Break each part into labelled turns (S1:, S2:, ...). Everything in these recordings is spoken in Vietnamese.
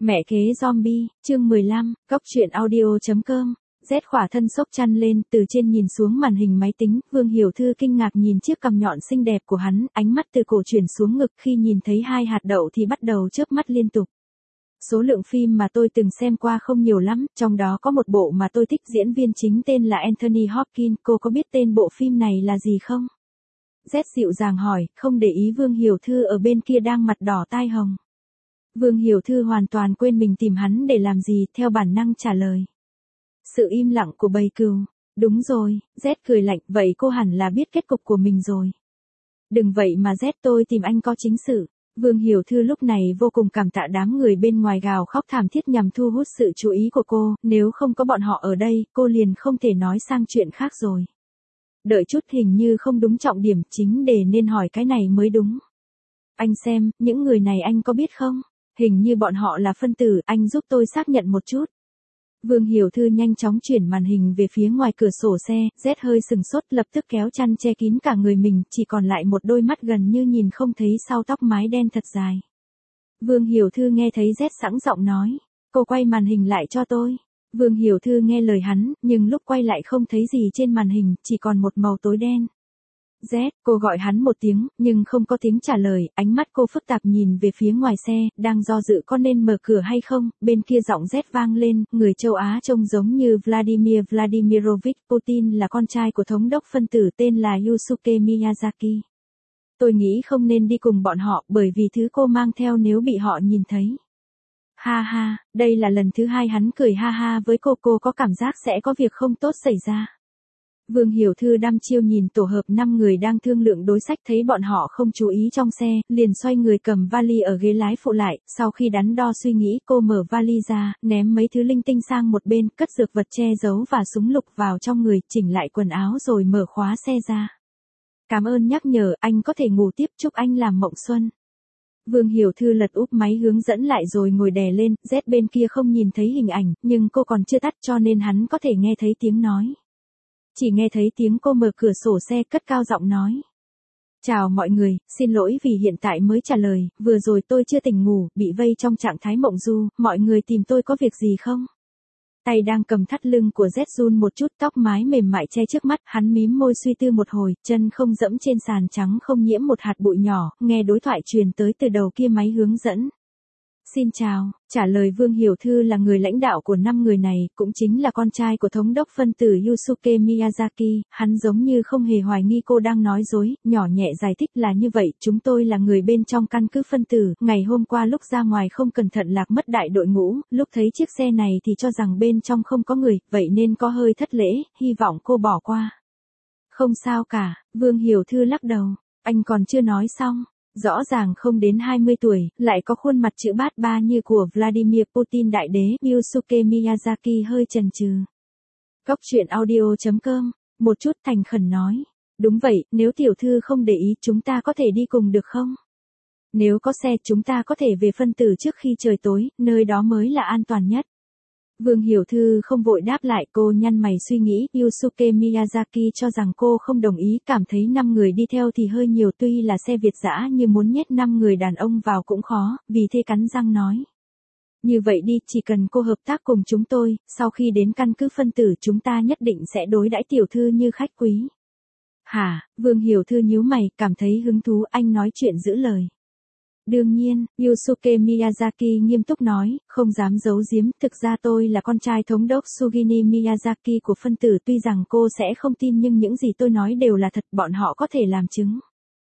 S1: Mẹ kế zombie, chương 15, Cóc truyện audio.com. Z khỏa thân xốc chăn lên, từ trên nhìn xuống màn hình máy tính, Vương Hiểu Thư kinh ngạc nhìn chiếc cằm nhọn xinh đẹp của hắn, ánh mắt từ cổ chuyển xuống ngực, khi nhìn thấy hai hạt đậu thì bắt đầu chớp mắt liên tục. Số lượng phim mà tôi từng xem qua không nhiều lắm, trong đó có một bộ mà tôi thích, diễn viên chính tên là Anthony Hopkins, cô có biết tên bộ phim này là gì không? Z dịu dàng hỏi, không để ý Vương Hiểu Thư ở bên kia đang mặt đỏ tai hồng. Vương Hiểu Thư hoàn toàn quên mình tìm hắn để làm gì, theo bản năng trả lời. Sự im lặng của bầy cừu. Đúng rồi, Z cười lạnh, vậy cô hẳn là biết kết cục của mình rồi. Đừng vậy mà Z, tôi tìm anh có chính sự. Vương Hiểu Thư lúc này vô cùng cảm tạ đám người bên ngoài gào khóc thảm thiết nhằm thu hút sự chú ý của cô, nếu không có bọn họ ở đây, cô liền không thể nói sang chuyện khác rồi. Đợi chút, hình như không đúng trọng điểm, chính đề nên hỏi cái này mới đúng. Anh xem, những người này anh có biết không? Hình như bọn họ là phân tử, anh giúp tôi xác nhận một chút. Vương Hiểu Thư nhanh chóng chuyển màn hình về phía ngoài cửa sổ xe, Z hơi sừng sốt, lập tức kéo chăn che kín cả người mình, chỉ còn lại một đôi mắt gần như nhìn không thấy sau tóc mái đen thật dài. Vương Hiểu Thư nghe thấy Z sẵn giọng nói, cô quay màn hình lại cho tôi. Vương Hiểu Thư nghe lời hắn, nhưng lúc quay lại không thấy gì trên màn hình, chỉ còn một màu tối đen. Z, cô gọi hắn một tiếng, nhưng không có tiếng trả lời, ánh mắt cô phức tạp nhìn về phía ngoài xe, đang do dự có nên mở cửa hay không, bên kia giọng Z vang lên, người châu Á trông giống như Vladimir Vladimirovich Putin, là con trai của thống đốc phân tử tên là Yusuke Miyazaki. Tôi nghĩ không nên đi cùng bọn họ, bởi vì thứ cô mang theo nếu bị họ nhìn thấy. Ha ha, đây là lần thứ hai hắn cười ha ha với cô có cảm giác sẽ có việc không tốt xảy ra. Vương Hiểu Thư đăm chiêu nhìn tổ hợp 5 người đang thương lượng đối sách, thấy bọn họ không chú ý trong xe, liền xoay người cầm vali ở ghế lái phụ lại, sau khi đắn đo suy nghĩ, cô mở vali ra, ném mấy thứ linh tinh sang một bên, cất dược vật che giấu và súng lục vào trong người, chỉnh lại quần áo rồi mở khóa xe ra. Cảm ơn nhắc nhở, anh có thể ngủ tiếp, chúc anh làm mộng xuân. Vương Hiểu Thư lật úp máy hướng dẫn lại rồi ngồi đè lên, Z bên kia không nhìn thấy hình ảnh, nhưng cô còn chưa tắt cho nên hắn có thể nghe thấy tiếng nói. Chỉ nghe thấy tiếng cô mở cửa sổ xe, cất cao giọng nói. Chào mọi người, xin lỗi vì hiện tại mới trả lời, vừa rồi tôi chưa tỉnh ngủ, bị vây trong trạng thái mộng du, mọi người tìm tôi có việc gì không? Tay đang cầm thắt lưng của Z run một chút, tóc mái mềm mại che trước mắt, hắn mím môi suy tư một hồi, chân không dẫm trên sàn trắng không nhiễm một hạt bụi nhỏ, nghe đối thoại truyền tới từ đầu kia máy hướng dẫn. Xin chào, trả lời Vương Hiểu Thư là người lãnh đạo của 5 người này, cũng chính là con trai của thống đốc phân tử Yusuke Miyazaki, hắn giống như không hề hoài nghi cô đang nói dối, nhỏ nhẹ giải thích là như vậy, chúng tôi là người bên trong căn cứ phân tử, ngày hôm qua lúc ra ngoài không cẩn thận lạc mất đại đội ngũ, lúc thấy chiếc xe này thì cho rằng bên trong không có người, vậy nên có hơi thất lễ, hy vọng cô bỏ qua. Không sao cả, Vương Hiểu Thư lắc đầu, anh còn chưa nói xong. Rõ ràng không đến 20 tuổi, lại có khuôn mặt chữ bát ba như của Vladimir Putin đại đế, Yusuke Miyazaki hơi chần chừ. Cóc truyện audio.com, một chút thành khẩn nói. Đúng vậy, nếu tiểu thư không để ý chúng ta có thể đi cùng được không? Nếu có xe chúng ta có thể về phân tử trước khi trời tối, nơi đó mới là an toàn nhất. Vương Hiểu Thư không vội đáp lại, cô nhăn mày suy nghĩ, Yusuke Miyazaki cho rằng cô không đồng ý, cảm thấy 5 người đi theo thì hơi nhiều, tuy là xe Việt dã nhưng muốn nhét 5 người đàn ông vào cũng khó, vì thế cắn răng nói. Như vậy đi, chỉ cần cô hợp tác cùng chúng tôi, sau khi đến căn cứ phân tử chúng ta nhất định sẽ đối đãi tiểu thư như khách quý. Hả, Vương Hiểu Thư nhíu mày, cảm thấy hứng thú, anh nói chuyện giữ lời. Đương nhiên, Yusuke Miyazaki nghiêm túc nói, không dám giấu giếm, thực ra tôi là con trai thống đốc Sugini Miyazaki của phân tử, tuy rằng cô sẽ không tin nhưng những gì tôi nói đều là thật, bọn họ có thể làm chứng.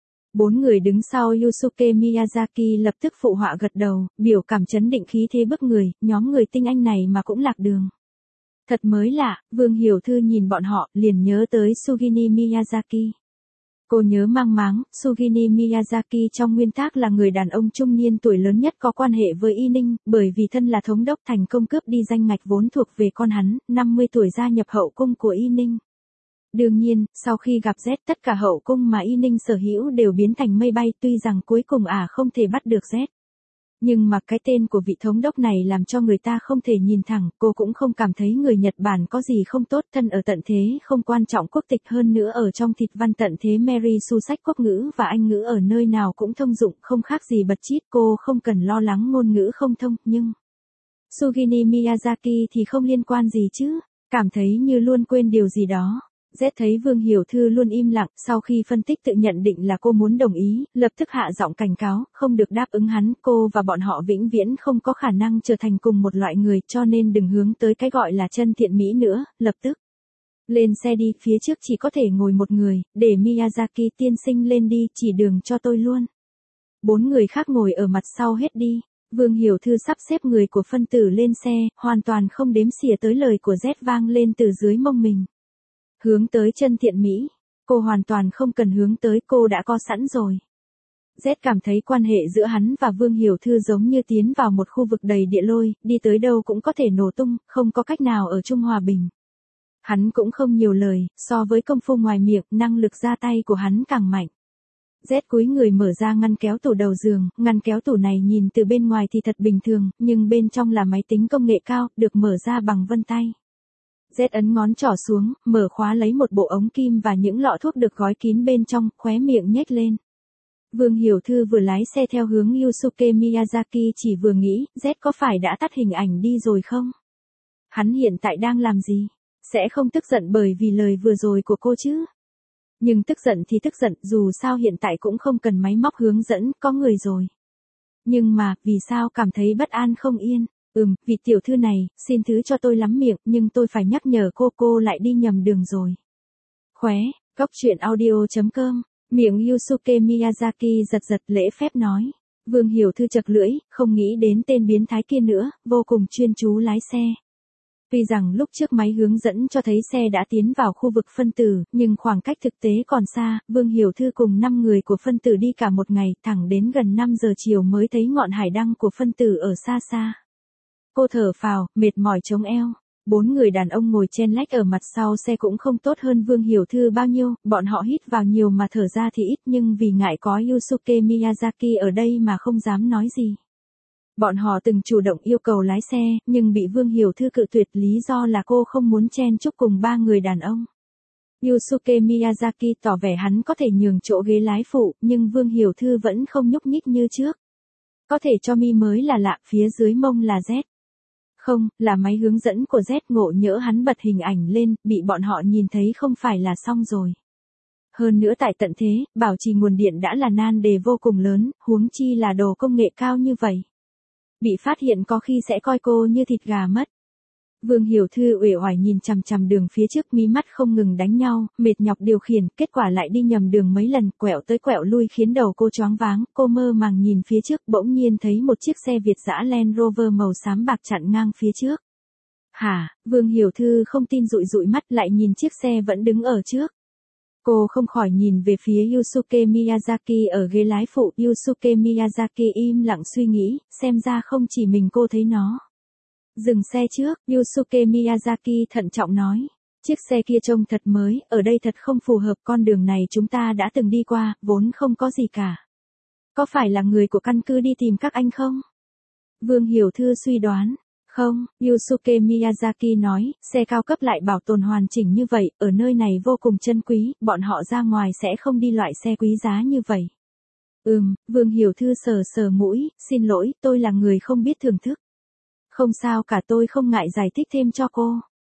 S1: 4 người đứng sau Yusuke Miyazaki lập tức phụ họa gật đầu, biểu cảm chấn định khí thế bức người, nhóm người tinh anh này mà cũng lạc đường. Thật mới lạ, Vương Hiểu Thư nhìn bọn họ, liền nhớ tới Sugini Miyazaki. Cô nhớ mang máng, Sugini Miyazaki trong nguyên tắc là người đàn ông trung niên tuổi lớn nhất có quan hệ với Y Ninh, bởi vì thân là thống đốc thành công cướp đi danh ngạch vốn thuộc về con hắn, 50 tuổi gia nhập hậu cung của Y Ninh. Đương nhiên, sau khi gặp Z tất cả hậu cung mà Y Ninh sở hữu đều biến thành mây bay, tuy rằng cuối cùng không thể bắt được Z. Nhưng mà cái tên của vị thống đốc này làm cho người ta không thể nhìn thẳng, cô cũng không cảm thấy người Nhật Bản có gì không tốt, thân ở tận thế không quan trọng quốc tịch, hơn nữa ở trong thịt văn tận thế Mary Sue sách quốc ngữ và Anh ngữ ở nơi nào cũng thông dụng, không khác gì bật chít, cô không cần lo lắng ngôn ngữ không thông, nhưng Sugini Miyazaki thì không liên quan gì chứ, cảm thấy như luôn quên điều gì đó. Z thấy Vương Hiểu Thư luôn im lặng, sau khi phân tích tự nhận định là cô muốn đồng ý, lập tức hạ giọng cảnh cáo, không được đáp ứng hắn, cô và bọn họ vĩnh viễn không có khả năng trở thành cùng một loại người, cho nên đừng hướng tới cái gọi là chân thiện mỹ nữa, lập tức. Lên xe đi, phía trước chỉ có thể ngồi một người, để Miyazaki tiên sinh lên đi, chỉ đường cho tôi luôn. 4 người khác ngồi ở mặt sau hết đi. Vương Hiểu Thư sắp xếp người của phân tử lên xe, hoàn toàn không đếm xỉa tới lời của Z vang lên từ dưới mông mình. Hướng tới chân thiện mỹ, cô hoàn toàn không cần hướng tới, cô đã có sẵn rồi. Z cảm thấy quan hệ giữa hắn và Vương Hiểu Thư giống như tiến vào một khu vực đầy địa lôi, đi tới đâu cũng có thể nổ tung, không có cách nào ở chung hòa bình. Hắn cũng không nhiều lời, so với công phu ngoài miệng, năng lực ra tay của hắn càng mạnh. Z cúi người mở ra ngăn kéo tủ đầu giường, ngăn kéo tủ này nhìn từ bên ngoài thì thật bình thường, nhưng bên trong là máy tính công nghệ cao, được mở ra bằng vân tay. Z ấn ngón trỏ xuống, mở khóa lấy một bộ ống kim và những lọ thuốc được gói kín bên trong, khóe miệng nhếch lên. Vương Hiểu Thư vừa lái xe theo hướng Yusuke Miyazaki chỉ vừa nghĩ, Z có phải đã tắt hình ảnh đi rồi không? Hắn hiện tại đang làm gì? Sẽ không tức giận bởi vì lời vừa rồi của cô chứ? Nhưng tức giận thì tức giận, dù sao hiện tại cũng không cần máy móc hướng dẫn, có người rồi. Nhưng mà, vì sao cảm thấy bất an không yên? Vị tiểu thư này, xin thứ cho tôi lắm miệng, nhưng tôi phải nhắc nhở cô lại đi nhầm đường rồi. Khóe, góc truyện audio.com, miệng Yusuke Miyazaki giật lễ phép nói. Vương Hiểu Thư chật lưỡi, không nghĩ đến tên biến thái kia nữa, vô cùng chuyên chú lái xe. Tuy rằng lúc trước máy hướng dẫn cho thấy xe đã tiến vào khu vực phân tử, nhưng khoảng cách thực tế còn xa, Vương Hiểu Thư cùng 5 người của phân tử đi cả một ngày, thẳng đến gần 5 giờ chiều mới thấy ngọn hải đăng của phân tử ở xa xa. Cô thở phào, mệt mỏi chống eo. 4 người đàn ông ngồi chen lách ở mặt sau xe cũng không tốt hơn Vương Hiểu Thư bao nhiêu, bọn họ hít vào nhiều mà thở ra thì ít, nhưng vì ngại có Yusuke Miyazaki ở đây mà không dám nói gì. Bọn họ từng chủ động yêu cầu lái xe, nhưng bị Vương Hiểu Thư cự tuyệt, lý do là cô không muốn chen chúc cùng 3 người đàn ông. Yusuke Miyazaki tỏ vẻ hắn có thể nhường chỗ ghế lái phụ, nhưng Vương Hiểu Thư vẫn không nhúc nhích như trước. Có thể cho mi mới là lạ, phía dưới mông là Z. Không, là máy hướng dẫn của Z, ngộ nhỡ hắn bật hình ảnh lên, bị bọn họ nhìn thấy không phải là xong rồi. Hơn nữa tại tận thế, bảo trì nguồn điện đã là nan đề vô cùng lớn, huống chi là đồ công nghệ cao như vậy. Bị phát hiện có khi sẽ coi cô như thịt gà mất. Vương Hiểu Thư uể oải nhìn chằm chằm đường phía trước, mí mắt không ngừng đánh nhau, mệt nhọc điều khiển, kết quả lại đi nhầm đường mấy lần, quẹo tới quẹo lui khiến đầu cô choáng váng, cô mơ màng nhìn phía trước, bỗng nhiên thấy một chiếc xe Việt dã Land Rover màu xám bạc chặn ngang phía trước. Hả? Vương Hiểu Thư không tin dụi mắt lại nhìn chiếc xe vẫn đứng ở trước. Cô không khỏi nhìn về phía Yusuke Miyazaki ở ghế lái phụ, Yusuke Miyazaki im lặng suy nghĩ, xem ra không chỉ mình cô thấy nó. Dừng xe trước, Yusuke Miyazaki thận trọng nói. Chiếc xe kia trông thật mới, ở đây thật không phù hợp, con đường này chúng ta đã từng đi qua, vốn không có gì cả. Có phải là người của căn cứ đi tìm các anh không? Vương Hiểu Thư suy đoán. Không, Yusuke Miyazaki nói, xe cao cấp lại bảo tồn hoàn chỉnh như vậy, ở nơi này vô cùng chân quý, bọn họ ra ngoài sẽ không đi loại xe quý giá như vậy. Vương Hiểu Thư sờ mũi, xin lỗi, tôi là người không biết thưởng thức. Không sao cả, tôi không ngại giải thích thêm cho cô.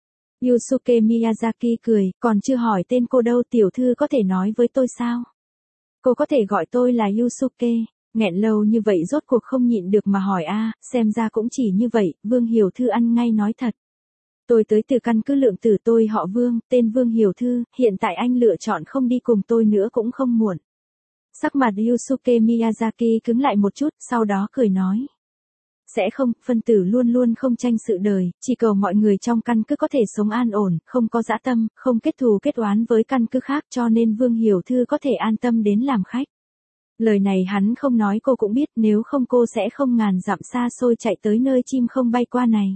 S1: Yusuke Miyazaki cười, còn chưa hỏi tên cô đâu, tiểu thư có thể nói với tôi sao? Cô có thể gọi tôi là Yusuke. Nghẹn lâu như vậy rốt cuộc không nhịn được mà hỏi xem ra cũng chỉ như vậy, Vương Hiểu Thư ăn ngay nói thật. Tôi tới từ căn cứ Lượng Tử, tôi họ Vương, tên Vương Hiểu Thư, hiện tại anh lựa chọn không đi cùng tôi nữa cũng không muộn. Sắc mặt Yusuke Miyazaki cứng lại một chút, sau đó cười nói. Sẽ không, phân tử luôn luôn không tranh sự đời, chỉ cầu mọi người trong căn cứ có thể sống an ổn, không có dã tâm, không kết thù kết oán với căn cứ khác, cho nên Vương Hiểu Thư có thể an tâm đến làm khách. Lời này hắn không nói cô cũng biết, nếu không cô sẽ không ngàn dặm xa xôi chạy tới nơi chim không bay qua này.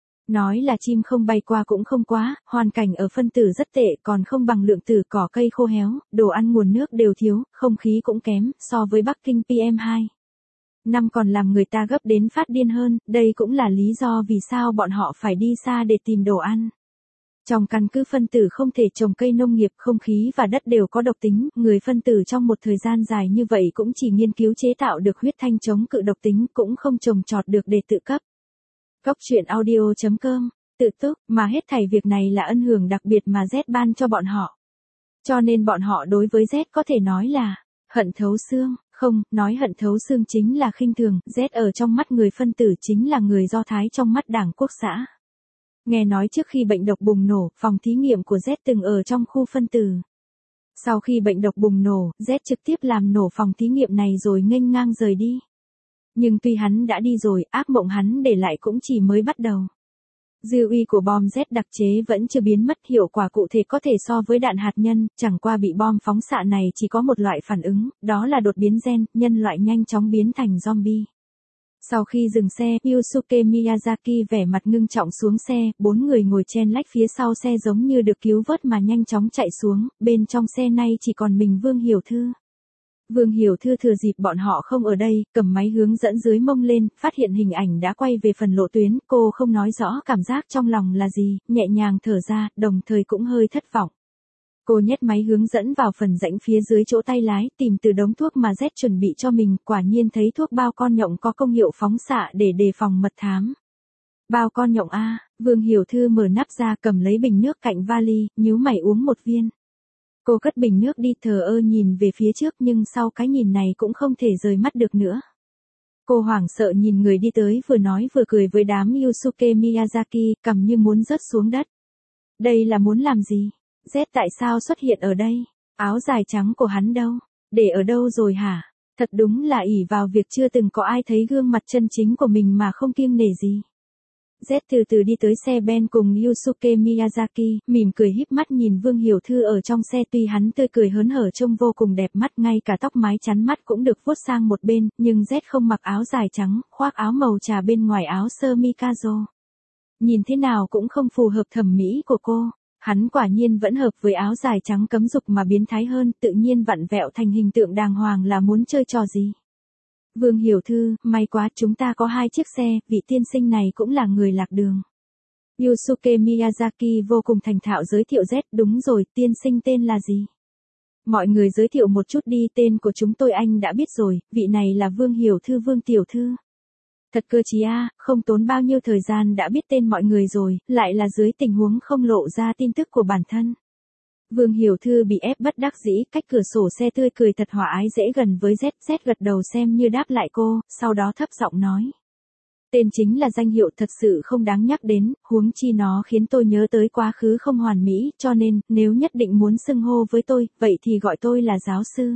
S1: Nói là chim không bay qua cũng không quá, hoàn cảnh ở phân tử rất tệ, còn không bằng Lượng Tử, cỏ cây khô héo, đồ ăn nguồn nước đều thiếu, không khí cũng kém, so với Bắc Kinh PM2. Năm còn làm người ta gấp đến phát điên hơn, đây cũng là lý do vì sao bọn họ phải đi xa để tìm đồ ăn. Trong căn cứ phân tử không thể trồng cây nông nghiệp, không khí và đất đều có độc tính, người phân tử trong một thời gian dài như vậy cũng chỉ nghiên cứu chế tạo được huyết thanh chống cự độc tính, cũng không trồng trọt được để tự cấp. Cốc truyện audio.com, tự túc, mà hết thảy việc này là ân hưởng đặc biệt mà Z ban cho bọn họ. Cho nên bọn họ đối với Z có thể nói là hận thấu xương, không, nói hận thấu xương chính là khinh thường, Z ở trong mắt người phân tử chính là người Do Thái trong mắt Đảng Quốc xã. Nghe nói trước khi bệnh độc bùng nổ, phòng thí nghiệm của Z từng ở trong khu phân tử. Sau khi bệnh độc bùng nổ, Z trực tiếp làm nổ phòng thí nghiệm này rồi nghênh ngang rời đi. Nhưng tuy hắn đã đi rồi, ác mộng hắn để lại cũng chỉ mới bắt đầu. Dư uy của bom Z đặc chế vẫn chưa biến mất, hiệu quả cụ thể có thể so với đạn hạt nhân, chẳng qua bị bom phóng xạ này chỉ có một loại phản ứng, đó là đột biến gen, nhân loại nhanh chóng biến thành zombie. Sau khi dừng xe, Yusuke Miyazaki vẻ mặt ngưng trọng xuống xe, 4 người ngồi chen lách phía sau xe giống như được cứu vớt mà nhanh chóng chạy xuống, bên trong xe nay chỉ còn mình Vương Hiểu Thư. Vương Hiểu Thư thừa dịp bọn họ không ở đây, cầm máy hướng dẫn dưới mông lên, phát hiện hình ảnh đã quay về phần lộ tuyến, cô không nói rõ cảm giác trong lòng là gì, nhẹ nhàng thở ra, đồng thời cũng hơi thất vọng. Cô nhét máy hướng dẫn vào phần rãnh phía dưới chỗ tay lái, tìm từ đống thuốc mà Z chuẩn bị cho mình, quả nhiên thấy thuốc bao con nhộng có công hiệu phóng xạ để đề phòng mật thám. Bao con nhộng a, Vương Hiểu Thư mở nắp ra cầm lấy bình nước cạnh vali, nhíu mày uống một viên. Cô cất bình nước đi thờ ơ nhìn về phía trước nhưng sau cái nhìn này cũng không thể rời mắt được nữa. Cô hoảng sợ nhìn người đi tới vừa nói vừa cười với đám Yusuke Miyazaki, cầm như muốn rớt xuống đất. Đây là muốn làm gì? Z tại sao xuất hiện ở đây? Áo dài trắng của hắn đâu? Để ở đâu rồi hả? Thật đúng là ỷ vào việc chưa từng có ai thấy gương mặt chân chính của mình mà không kiêng nể gì. Z từ từ đi tới xe Ben cùng Yusuke Miyazaki, mỉm cười híp mắt nhìn Vương Hiểu Thư ở trong xe, tuy hắn tươi cười hớn hở trông vô cùng đẹp mắt, ngay cả tóc mái chắn mắt cũng được vuốt sang một bên, nhưng Z không mặc áo dài trắng, khoác áo màu trà bên ngoài áo sơ mi casual. Nhìn thế nào cũng không phù hợp thẩm mỹ của cô. Hắn quả nhiên vẫn hợp với áo dài trắng cấm dục mà biến thái hơn, tự nhiên vặn vẹo thành hình tượng đàng hoàng là muốn chơi trò gì. Vương Hiểu Thư, may quá chúng ta có 2 chiếc xe, vị tiên sinh này cũng là người lạc đường. Yusuke Miyazaki vô cùng thành thạo giới thiệu Z, đúng rồi, tiên sinh tên là gì? Mọi người giới thiệu một chút đi, tên của chúng tôi anh đã biết rồi, vị này là Vương Hiểu Thư Vương Tiểu Thư. Thật cơ trí a, không tốn bao nhiêu thời gian đã biết tên mọi người rồi, lại là dưới tình huống không lộ ra tin tức của bản thân. Vương Hiểu Thư bị ép bất đắc dĩ, cách cửa sổ xe tươi cười thật hòa ái dễ gần với Z, Z gật đầu xem như đáp lại cô, sau đó thấp giọng nói. Tên chính là danh hiệu thật sự không đáng nhắc đến, huống chi nó khiến tôi nhớ tới quá khứ không hoàn mỹ, cho nên, nếu nhất định muốn xưng hô với tôi, vậy thì gọi tôi là giáo sư.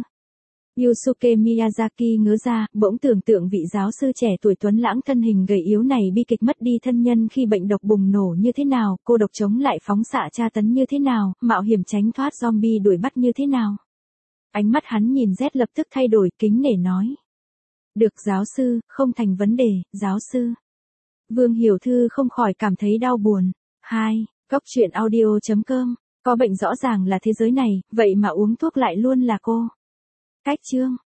S1: Yusuke Miyazaki ngớ ra, bỗng tưởng tượng vị giáo sư trẻ tuổi tuấn lãng thân hình gầy yếu này bi kịch mất đi thân nhân khi bệnh độc bùng nổ như thế nào, cô độc chống lại phóng xạ tra tấn như thế nào, mạo hiểm tránh thoát zombie đuổi bắt như thế nào. Ánh mắt hắn nhìn Z lập tức thay đổi, kính nể nói. Được giáo sư, không thành vấn đề, giáo sư. Vương Hiểu Thư không khỏi cảm thấy đau buồn. 2. Cốc truyện audio.com, có bệnh rõ ràng là thế giới này, vậy mà uống thuốc lại luôn là cô. Cách chương